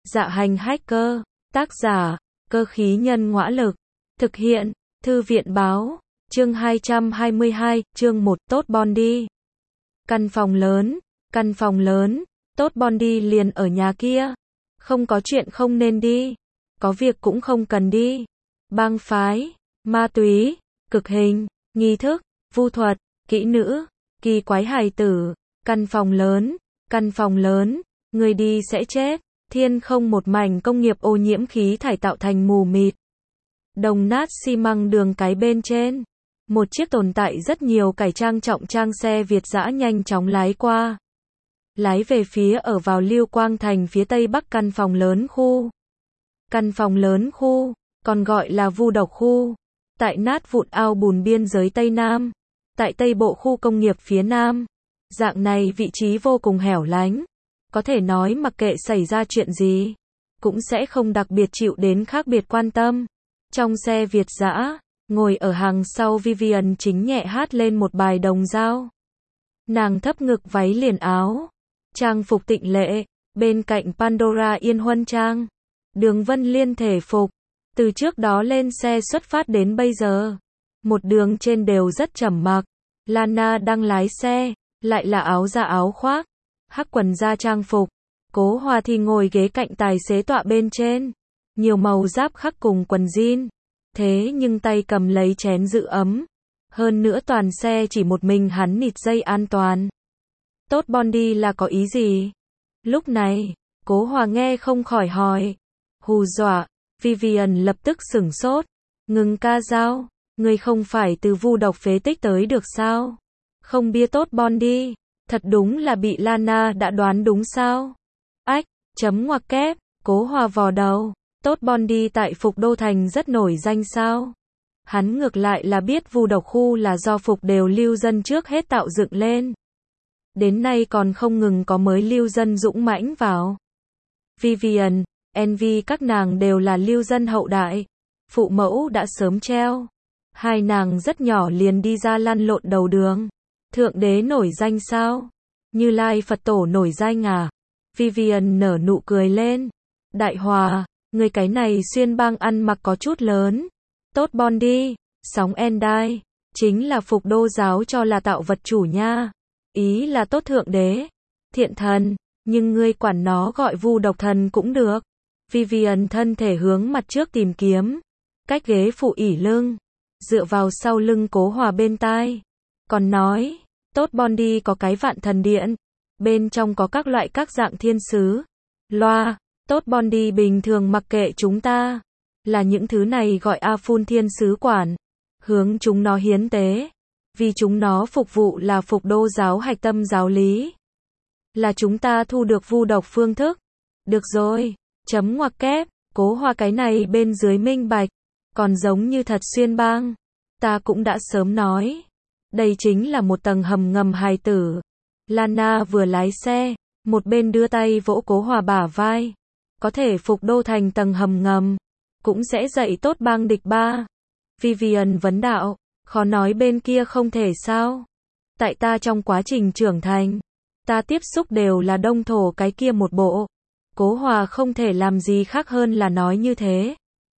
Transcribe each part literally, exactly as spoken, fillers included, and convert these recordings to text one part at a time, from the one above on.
Dạ hành hacker, tác giả, cơ khí nhân ngõa lực, thực hiện, thư viện báo, chương hai trăm hai mươi hai, chương một, tốt Bondi. Căn phòng lớn, căn phòng lớn, tốt Bondi liền ở nhà kia. Không có chuyện không nên đi, có việc cũng không cần đi. Bang phái, ma túy, cực hình, nghi thức, vu thuật, kỹ nữ, kỳ quái hài tử, căn phòng lớn, căn phòng lớn, người đi sẽ chết. Thiên không một mảnh công nghiệp ô nhiễm khí thải tạo thành mù mịt. Đồng nát xi măng đường cái bên trên. Một chiếc tồn tại rất nhiều cải trang trọng trang xe Việt dã nhanh chóng lái qua. Lái về phía ở vào Lưu Quang Thành phía tây bắc căn phòng lớn khu. Căn phòng lớn khu, còn gọi là vu độc khu. Tại nát vụn ao bùn biên giới Tây Nam. Tại Tây Bộ khu công nghiệp phía Nam. Dạng này vị trí vô cùng hẻo lánh. Có thể nói mặc kệ xảy ra chuyện gì, cũng sẽ không đặc biệt chịu đến khác biệt quan tâm. Trong xe Việt dã, ngồi ở hàng sau Vivian chính nhẹ hát lên một bài đồng dao. Nàng thấp ngực váy liền áo, trang phục tịnh lệ, bên cạnh Pandora yên huân trang. Đường Vân Liên thể phục, từ trước đó lên xe xuất phát đến bây giờ. Một đường trên đều rất trầm mặc. Lana đang lái xe, lại là áo da áo khoác. Hắc quần da trang phục, Cố Hòa thì ngồi ghế cạnh tài xế tọa bên trên, nhiều màu giáp khắc cùng quần jean, thế nhưng tay cầm lấy chén giữ ấm, hơn nữa toàn xe chỉ một mình hắn nịt dây an toàn. Tốt Bondi là có ý gì? Lúc này, Cố Hòa nghe không khỏi hỏi, hù dọa, Vivian lập tức sửng sốt, ngừng ca dao, người không phải từ vu độc phế tích tới được sao? Không bia tốt Bondi. Thật đúng là bị Lana đã đoán đúng sao? Ách, chấm ngoặc kép, Cố Hòa vò đầu, tốt Bondi tại Phục Đô Thành rất nổi danh sao? Hắn ngược lại là biết vu độc khu là do Phục đều lưu dân trước hết tạo dựng lên. Đến nay còn không ngừng có mới lưu dân dũng mãnh vào. Vivian, Envy các nàng đều là lưu dân hậu đại. Phụ mẫu đã sớm treo. Hai nàng rất nhỏ liền đi ra lăn lộn đầu đường. Thượng đế nổi danh sao? Như Lai Phật tổ nổi danh à? Vivian nở nụ cười lên. Đại Hòa, người cái này xuyên bang ăn mặc có chút lớn. Tốt Bondi, sóng Endai, chính là Phục Đô giáo cho là tạo vật chủ nha. Ý là tốt thượng đế, thiện thần, nhưng ngươi quản nó gọi vu độc thần cũng được. Vivian thân thể hướng mặt trước tìm kiếm, cách ghế phụ ỉ lưng, dựa vào sau lưng Cố Hòa bên tai. Còn nói, tốt Bondi có cái vạn thần điện, bên trong có các loại các dạng thiên sứ. Loa, tốt Bondi bình thường mặc kệ chúng ta, là những thứ này gọi A Phun thiên sứ quản, hướng chúng nó hiến tế, vì chúng nó phục vụ là Phục Đô giáo hạch tâm giáo lý. Là chúng ta thu được vu độc phương thức. Được rồi, chấm ngoặc kép, Cố Hòa cái này bên dưới minh bạch, còn giống như thật xuyên bang. Ta cũng đã sớm nói. Đây chính là một tầng hầm ngầm hài tử. Lana vừa lái xe, một bên đưa tay vỗ Cố Hòa bả vai. Có thể Phục Đô thành tầng hầm ngầm, cũng sẽ dạy tốt bang địch ba. Vivian vấn đạo, khó nói bên kia không thể sao? Tại ta trong quá trình trưởng thành, ta tiếp xúc đều là đông thổ cái kia một bộ. Cố Hòa không thể làm gì khác hơn là nói như thế.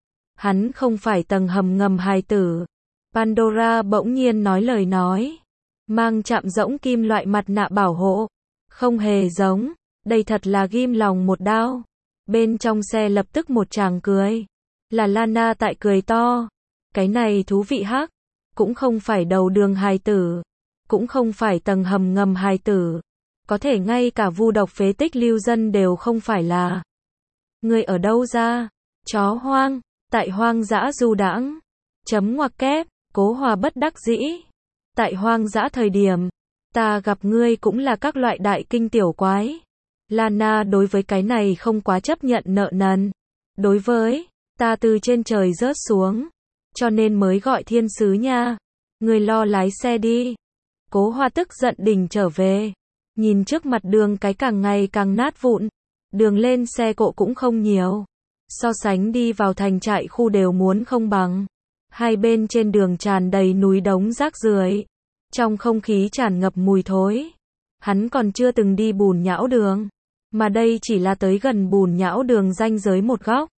Hắn không phải tầng hầm ngầm hài tử. Pandora bỗng nhiên nói lời nói, mang chạm rỗng kim loại mặt nạ bảo hộ, không hề giống, đây thật là ghim lòng một đao. Bên trong xe lập tức một tràng cười, là Lana tại cười to, cái này thú vị hắc, cũng không phải đầu đường hài tử, cũng không phải tầng hầm ngầm hài tử, có thể ngay cả vu độc phế tích lưu dân đều không phải là. Người ở đâu ra? Chó hoang, tại hoang dã du đãng, chấm ngoặc kép. Cố Hòa bất đắc dĩ. Tại hoang dã thời điểm, ta gặp ngươi cũng là các loại đại kinh tiểu quái. Lana đối với cái này không quá chấp nhận nợ nần. Đối với, ta từ trên trời rớt xuống, cho nên mới gọi thiên sứ nha. Ngươi lo lái xe đi. Cố Hòa tức giận đỉnh trở về. Nhìn trước mặt đường cái càng ngày càng nát vụn. Đường lên xe cộ cũng không nhiều. So sánh đi vào thành trại khu đều muốn không bằng. Hai bên trên đường tràn đầy núi đống rác rưởi, trong không khí tràn ngập mùi thối. Hắn còn chưa từng đi bùn nhão đường, Mà đây chỉ là tới gần bùn nhão đường ranh giới một góc.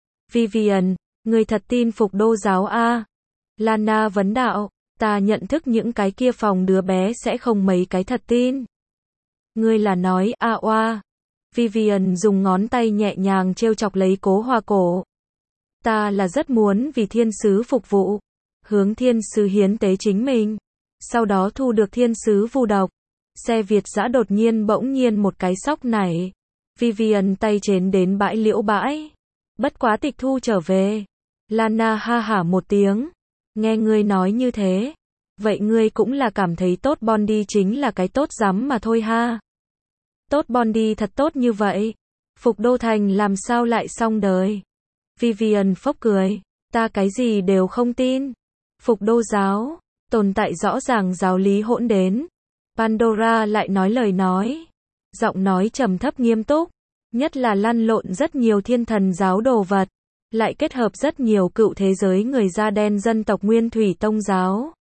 Vivian, người thật tin Phục Đô giáo a? Lana vấn đạo, ta nhận thức những cái kia phòng đứa bé sẽ không mấy cái thật tin. Ngươi là nói a oa. Vivian dùng ngón tay nhẹ nhàng trêu chọc lấy Cố Hòa cổ. Ta là rất muốn vì thiên sứ phục vụ, hướng thiên sứ hiến tế chính mình, sau đó thu được thiên sứ vu độc. Xe Việt dã đột nhiên bỗng nhiên một cái sóc nảy. Vivian tay trên đến bãi liễu bãi. Bất quá tịch thu trở về. Lana ha hả một tiếng. Nghe ngươi nói như thế. Vậy ngươi cũng là cảm thấy tốt Bondi chính là cái tốt rắm mà thôi ha. Tốt Bondi thật tốt như vậy. Phục Đô Thành làm sao lại xong đời. Vivian phốc cười. Ta cái gì đều không tin. Phục Đô giáo. Tồn tại rõ ràng giáo lý hỗn đến. Pandora lại nói lời nói. Giọng nói trầm thấp nghiêm túc. Nhất là lăn lộn rất nhiều thiên thần giáo đồ vật. Lại kết hợp rất nhiều cựu thế giới người da đen dân tộc Nguyên Thủy Tông giáo.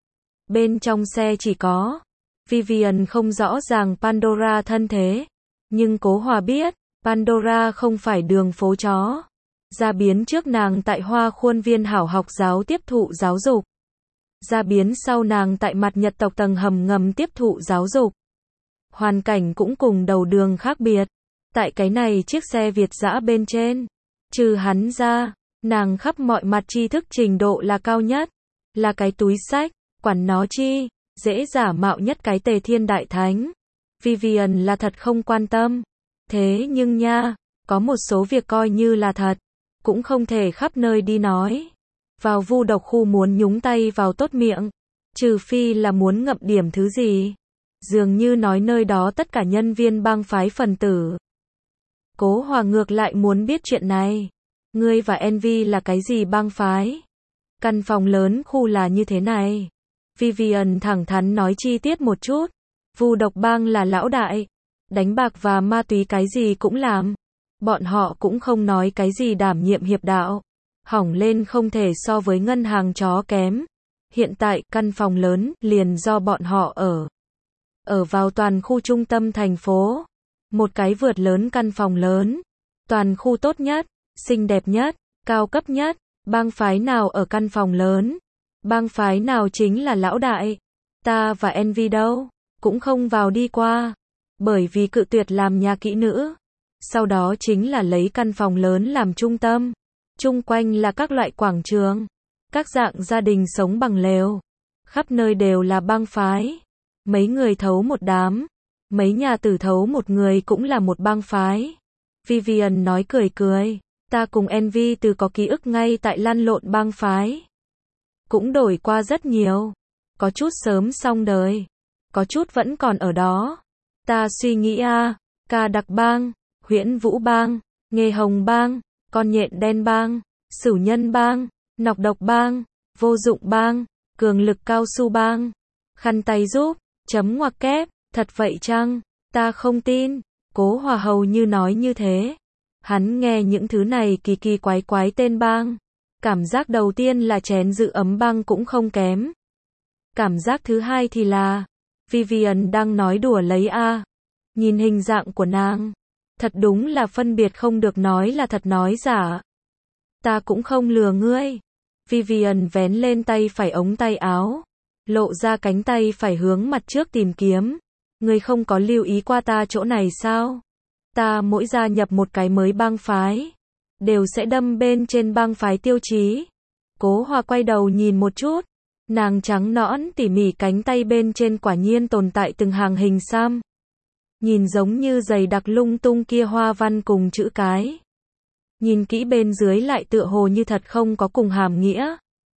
Bên trong xe chỉ có. Vivian không rõ ràng Pandora thân thế. Nhưng Cố Hòa biết. Pandora không phải đường phố chó. Ra biến trước nàng tại Hoa Khuôn Viên hảo học giáo tiếp thụ giáo dục. Ra biến sau nàng tại mặt Nhật tộc tầng hầm ngầm tiếp thụ giáo dục. Hoàn cảnh cũng cùng đầu đường khác biệt. Tại cái này chiếc xe Việt dã bên trên. Trừ hắn ra, nàng khắp mọi mặt tri thức trình độ là cao nhất. Là cái túi sách, quản nó chi, dễ giả mạo nhất cái Tề Thiên Đại Thánh. Vivian là thật không quan tâm. Thế nhưng nha, có một số việc coi như là thật. Cũng không thể khắp nơi đi nói. Vào vu độc khu muốn nhúng tay vào tốt miệng. Trừ phi là muốn ngậm điểm thứ gì. Dường như nói nơi đó tất cả nhân viên bang phái phần tử. Cố Hòa ngược lại muốn biết chuyện này. Ngươi và Envy là cái gì bang phái? Căn phòng lớn khu là như thế này. Vivian thẳng thắn nói chi tiết một chút. Vu độc bang là lão đại. Đánh bạc và ma túy cái gì cũng làm. Bọn họ cũng không nói cái gì đảm nhiệm hiệp đạo. Hỏng lên không thể so với ngân hàng chó kém. Hiện tại, căn phòng lớn, liền do bọn họ ở. Ở vào toàn khu trung tâm thành phố. Một cái vượt lớn căn phòng lớn. Toàn khu tốt nhất, xinh đẹp nhất, cao cấp nhất. Bang phái nào ở căn phòng lớn? Bang phái nào chính là lão đại? Ta và Envy đâu? Cũng không vào đi qua. Bởi vì cự tuyệt làm nhà kỹ nữ. Sau đó chính là lấy căn phòng lớn làm trung tâm. Chung quanh là các loại quảng trường. Các dạng gia đình sống bằng lều. Khắp nơi đều là bang phái. Mấy người thấu một đám. Mấy nhà tử thấu một người cũng là một bang phái. Vivian nói cười cười. Ta cùng Envy từ có ký ức ngay tại lăn lộn bang phái. Cũng đổi qua rất nhiều. Có chút sớm xong đời. Có chút vẫn còn ở đó. Ta suy nghĩ a, Ca Đặc bang, Huyễn Vũ bang, Nghề Hồng bang, Con Nhện Đen bang, Sửu Nhân bang, Nọc Độc bang, Vô Dụng bang, Cường Lực Cao Su bang, Khăn Tay Giúp, chấm ngoặc kép, thật vậy chăng? Ta không tin. Cố Hòa hầu như nói như thế. Hắn nghe những thứ này kỳ kỳ quái quái tên bang. Cảm giác đầu tiên là chén giữ ấm bang cũng không kém. Cảm giác thứ hai thì là Vivian đang nói đùa lấy a. Nhìn hình dạng của nàng, thật đúng là phân biệt không được nói là thật nói giả. Ta cũng không lừa ngươi. Vivian vén lên tay phải ống tay áo, lộ ra cánh tay phải hướng mặt trước tìm kiếm. Ngươi không có lưu ý qua ta chỗ này sao? Ta mỗi gia nhập một cái mới bang phái, đều sẽ đâm bên trên bang phái tiêu chí. Cố Hòa quay đầu nhìn một chút. Nàng trắng nõn tỉ mỉ cánh tay bên trên quả nhiên tồn tại từng hàng hình xăm. Nhìn giống như dày đặc lung tung kia hoa văn cùng chữ cái. Nhìn kỹ bên dưới lại tựa hồ như thật không có cùng hàm nghĩa.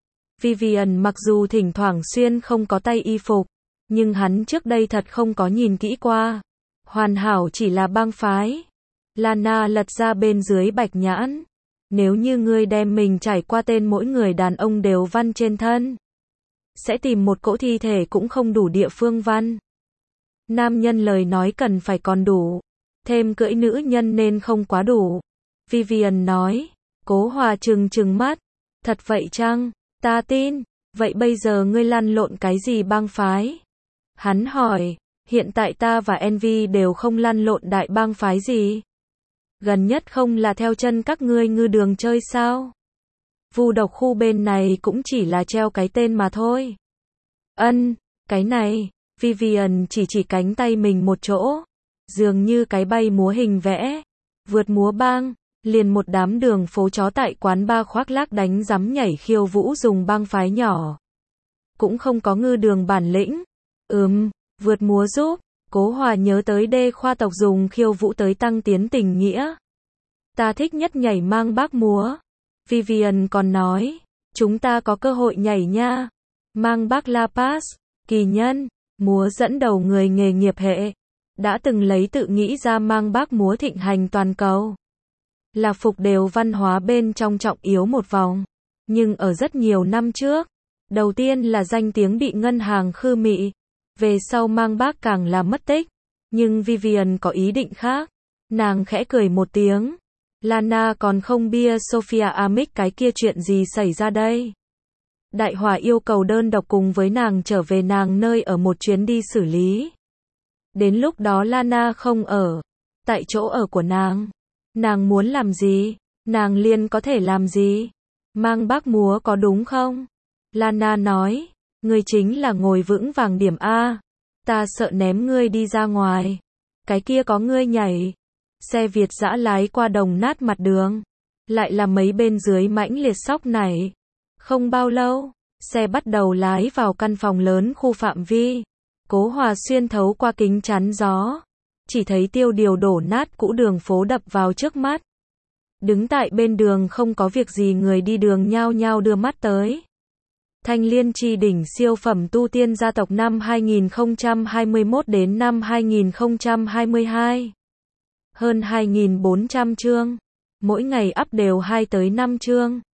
Vivian mặc dù thỉnh thoảng xuyên không có tay y phục, nhưng hắn trước đây thật không có nhìn kỹ qua. Hoàn hảo chỉ là bang phái. Lana lật ra bên dưới bạch nhãn. Nếu như ngươi đem mình trải qua tên mỗi người đàn ông đều văn trên thân, sẽ tìm một cỗ thi thể cũng không đủ địa phương văn. Nam nhân lời nói cần phải còn đủ. Thêm cưỡi nữ nhân nên không quá đủ. Vivian nói. Cố Hòa trừng trừng mắt. Thật vậy chăng? Ta tin. Vậy bây giờ ngươi lăn lộn cái gì bang phái? Hắn hỏi. Hiện tại ta và Envy đều không lăn lộn đại bang phái gì. Gần nhất không là theo chân các ngươi ngư đường chơi sao? Vu độc khu bên này cũng chỉ là treo cái tên mà thôi. Ân, cái này, Vivian chỉ chỉ cánh tay mình một chỗ. Dường như cái bay múa hình vẽ. Vượt múa bang, liền một đám đường phố chó tại quán bar khoác lác đánh rắm nhảy khiêu vũ dùng bang phái nhỏ. Cũng không có ngư đường bản lĩnh. Ừm, vượt múa giúp. Cố Hòa nhớ tới đê khoa tộc dùng khiêu vũ tới tăng tiến tình nghĩa. Ta thích nhất nhảy mang bác múa. Vivian còn nói, chúng ta có cơ hội nhảy nha. Mang bác La Paz, kỳ nhân, múa dẫn đầu người nghề nghiệp hệ. Đã từng lấy tự nghĩ ra mang bác múa thịnh hành toàn cầu. Là phục đều văn hóa bên trong trọng yếu một vòng. Nhưng ở rất nhiều năm trước, đầu tiên là danh tiếng bị ngân hàng khư mị. Về sau mang bác càng là mất tích. Nhưng Vivian có ý định khác. Nàng khẽ cười một tiếng. Lana còn không bia Sophia Amick cái kia chuyện gì xảy ra đây? Đại Hòa yêu cầu đơn độc cùng với nàng trở về nàng nơi ở một chuyến đi xử lý. Đến lúc đó Lana không ở. Tại chỗ ở của nàng. Nàng muốn làm gì? Nàng liền có thể làm gì? Mang bác múa có đúng không? Lana nói. Ngươi chính là ngồi vững vàng điểm A. Ta sợ ném ngươi đi ra ngoài. Cái kia có ngươi nhảy. Xe Việt dã lái qua đồng nát mặt đường. Lại là mấy bên dưới mãnh liệt sóc này. Không bao lâu, xe bắt đầu lái vào căn phòng lớn khu phạm vi. Cố Hòa xuyên thấu qua kính chắn gió. Chỉ thấy tiêu điều đổ nát cũ đường phố đập vào trước mắt. Đứng tại bên đường không có việc gì người đi đường nhao nhao đưa mắt tới. Thanh Liên Chi đỉnh siêu phẩm tu tiên gia tộc năm hai nghìn không trăm hai mươi mốt đến năm hai nghìn không trăm hai mươi hai. Hơn hai nghìn bốn trăm chương. Mỗi ngày up đều hai tới năm chương.